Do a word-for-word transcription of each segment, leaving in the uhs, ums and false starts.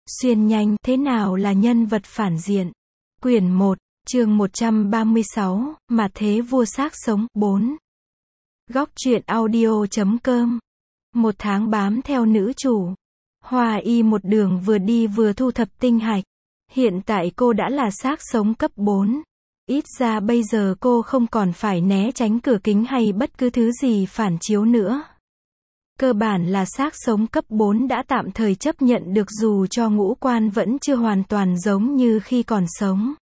Xuyên nhanh, thế nào là nhân vật phản diện? Quyển một, chương một trăm ba mươi sáu, mà thế vua xác sống, bốn. Góc truyện audio chấm com. Một tháng bám theo nữ chủ. Hoa Y một đường vừa đi vừa thu thập tinh hạch. Hiện tại cô đã là xác sống cấp bốn. Ít ra bây giờ cô không còn phải né tránh cửa kính hay bất cứ thứ gì phản chiếu nữa. Cơ bản là xác sống cấp bốn đã tạm thời chấp nhận được dù cho ngũ quan vẫn chưa hoàn toàn giống như khi còn sống.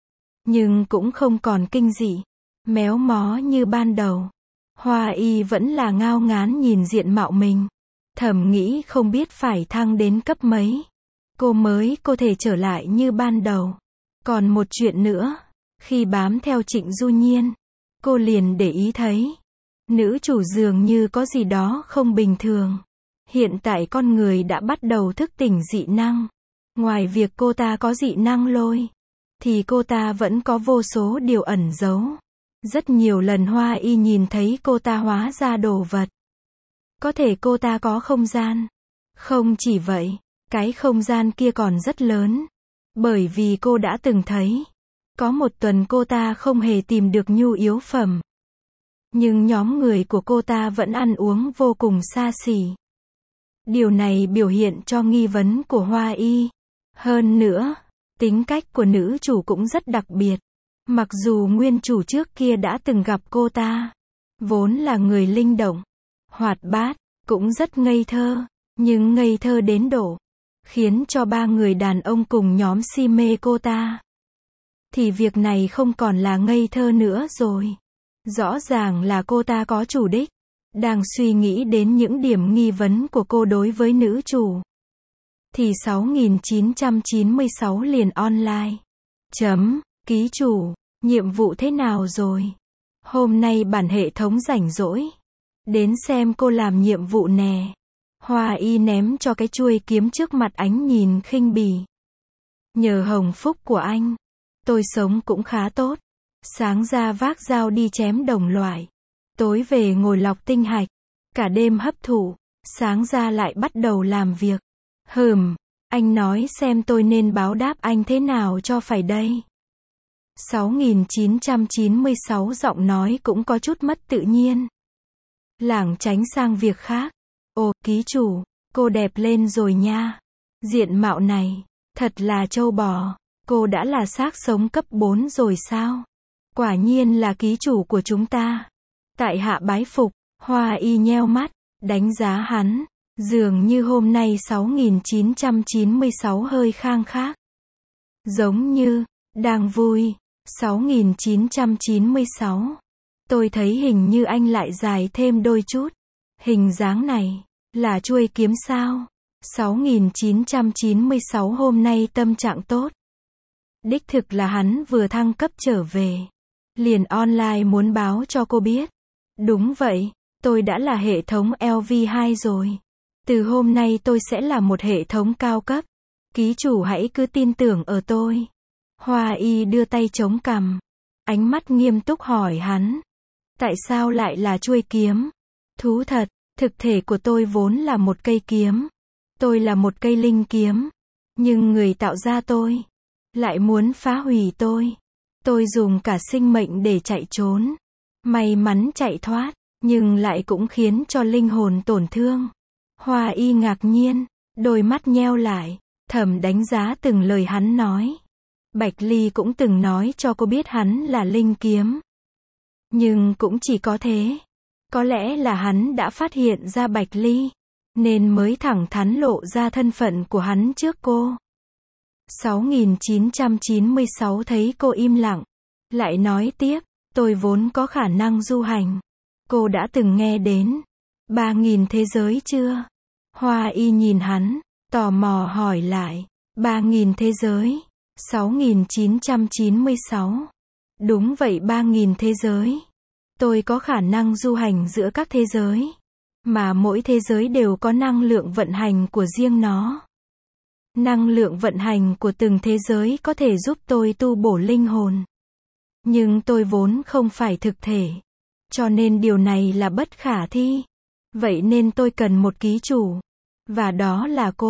Nhưng cũng không còn kinh dị, méo mó như ban đầu. Hoa Y vẫn là ngao ngán nhìn diện mạo mình. Thầm nghĩ không biết phải thăng đến cấp mấy, cô mới có thể trở lại như ban đầu. Còn một chuyện nữa, khi bám theo Trịnh Du Nhiên, cô liền để ý thấy nữ chủ dường như có gì đó không bình thường. Hiện tại con người đã bắt đầu thức tỉnh dị năng. Ngoài việc cô ta có dị năng lôi, thì cô ta vẫn có vô số điều ẩn giấu. Rất nhiều lần Hoa Y nhìn thấy cô ta hóa ra đồ vật. Có thể cô ta có không gian. Không chỉ vậy, cái không gian kia còn rất lớn. Bởi vì cô đã từng thấy, có một tuần cô ta không hề tìm được nhu yếu phẩm. Nhưng nhóm người của cô ta vẫn ăn uống vô cùng xa xỉ. Điều này biểu hiện cho nghi vấn của Hoa Y. Hơn nữa, tính cách của nữ chủ cũng rất đặc biệt. Mặc dù nguyên chủ trước kia đã từng gặp cô ta, vốn là người linh động, hoạt bát, cũng rất ngây thơ, nhưng ngây thơ đến độ khiến cho ba người đàn ông cùng nhóm si mê cô ta. Thì việc này không còn là ngây thơ nữa rồi. Rõ ràng là cô ta có chủ đích, đang suy nghĩ đến những điểm nghi vấn của cô đối với nữ chủ. Thì sáu nghìn chín trăm chín mươi sáu liền online. Chấm, ký chủ, nhiệm vụ thế nào rồi? Hôm nay bản hệ thống rảnh rỗi. Đến xem cô làm nhiệm vụ nè. Hoa Y ném cho cái chuôi kiếm trước mặt ánh nhìn khinh bỉ. Nhờ hồng phúc của anh, tôi sống cũng khá tốt. Sáng ra vác dao đi chém đồng loại. Tối về ngồi lọc tinh hạch. Cả đêm hấp thụ. Sáng ra lại bắt đầu làm việc. Hừm, anh nói xem tôi nên báo đáp anh thế nào cho phải đây. sáu nghìn chín trăm chín mươi sáu giọng nói cũng có chút mất tự nhiên. Lảng tránh sang việc khác. Ồ, ký chủ, cô đẹp lên rồi nha. Diện mạo này, thật là trâu bò. Cô đã là xác sống cấp bốn rồi sao? Quả nhiên là ký chủ của chúng ta. Tại hạ bái phục. Hoa Y nheo mắt, đánh giá hắn. Dường như hôm nay sáu nghìn chín trăm chín mươi sáu hơi khang khác. Giống như, đang vui. sáu nghìn chín trăm chín mươi sáu. Tôi thấy hình như anh lại dài thêm đôi chút. Hình dáng này, là chuôi kiếm sao? sáu nghìn chín trăm chín mươi sáu hôm nay tâm trạng tốt. Đích thực là hắn vừa thăng cấp trở về. Liền online muốn báo cho cô biết. Đúng vậy, tôi đã là hệ thống L V hai rồi. Từ hôm nay tôi sẽ là một hệ thống cao cấp. Ký chủ hãy cứ tin tưởng ở tôi. Hoa Y đưa tay chống cằm. Ánh mắt nghiêm túc hỏi hắn. Tại sao lại là chuôi kiếm? Thú thật, thực thể của tôi vốn là một cây kiếm. Tôi là một cây linh kiếm. Nhưng người tạo ra tôi lại muốn phá hủy tôi. Tôi dùng cả sinh mệnh để chạy trốn. May mắn chạy thoát, nhưng lại cũng khiến cho linh hồn tổn thương. Hoa Y ngạc nhiên, đôi mắt nheo lại, thầm đánh giá từng lời hắn nói. Bạch Ly cũng từng nói cho cô biết hắn là linh kiếm. Nhưng cũng chỉ có thế. Có lẽ là hắn đã phát hiện ra Bạch Ly, nên mới thẳng thắn lộ ra thân phận của hắn trước cô. sáu nghìn chín trăm chín mươi sáu thấy cô im lặng, lại nói tiếp, tôi vốn có khả năng du hành. Cô đã từng nghe đến ba nghìn thế giới chưa? Hoa Y nhìn hắn, tò mò hỏi lại, ba nghìn thế giới? sáu nghìn chín trăm chín mươi sáu. Đúng vậy, ba nghìn thế giới. Tôi có khả năng du hành giữa các thế giới. Mà mỗi thế giới đều có năng lượng vận hành của riêng nó. Năng lượng vận hành của từng thế giới có thể giúp tôi tu bổ linh hồn. Nhưng tôi vốn không phải thực thể. Cho nên điều này là bất khả thi. Vậy nên tôi cần một ký chủ. Và đó là cô.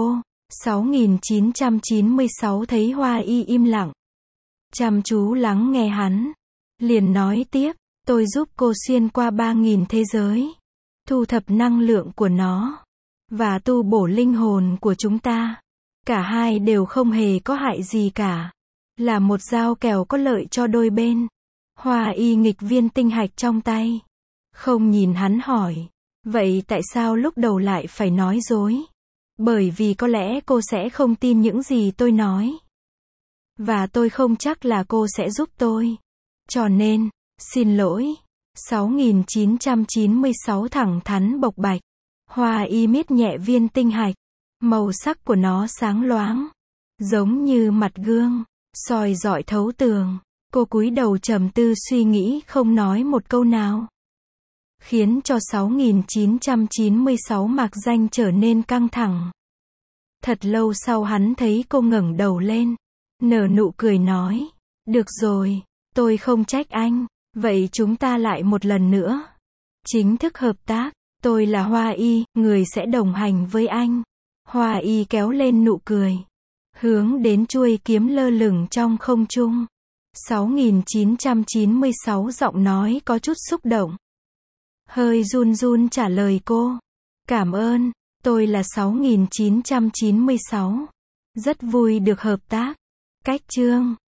sáu nghìn chín trăm chín mươi sáu thấy Hoa Y im lặng, chăm chú lắng nghe hắn, liền nói tiếp, tôi giúp cô xuyên qua ba nghìn thế giới, thu thập năng lượng của nó, và tu bổ linh hồn của chúng ta. Cả hai đều không hề có hại gì cả. Là một dao kèo có lợi cho đôi bên. Hoa Y nghịch viên tinh hạch trong tay. Không nhìn hắn hỏi. Vậy tại sao lúc đầu lại phải nói dối? Bởi vì có lẽ cô sẽ không tin những gì tôi nói. Và tôi không chắc là cô sẽ giúp tôi. Cho nên, xin lỗi. sáu nghìn chín trăm chín mươi sáu thẳng thắn bộc bạch. Hoa Y miết nhẹ viên tinh hạch. Màu sắc của nó sáng loáng. Giống như mặt gương. Soi rọi thấu tường. Cô cúi đầu trầm tư suy nghĩ không nói một câu nào. Khiến cho sáu nghìn chín trăm chín mươi sáu mạc danh trở nên căng thẳng. Thật lâu sau hắn thấy cô ngẩng đầu lên. Nở nụ cười nói. Được rồi, tôi không trách anh. Vậy chúng ta lại một lần nữa. Chính thức hợp tác. Tôi là Hoa Y, người sẽ đồng hành với anh. Hoa Y kéo lên nụ cười. Hướng đến chuôi kiếm lơ lửng trong không trung. sáu nghìn chín trăm chín mươi sáu giọng nói có chút xúc động. Hơi run run trả lời cô. Cảm ơn, tôi là sáu nghìn chín trăm chín mươi sáu. Rất vui được hợp tác. Cách chương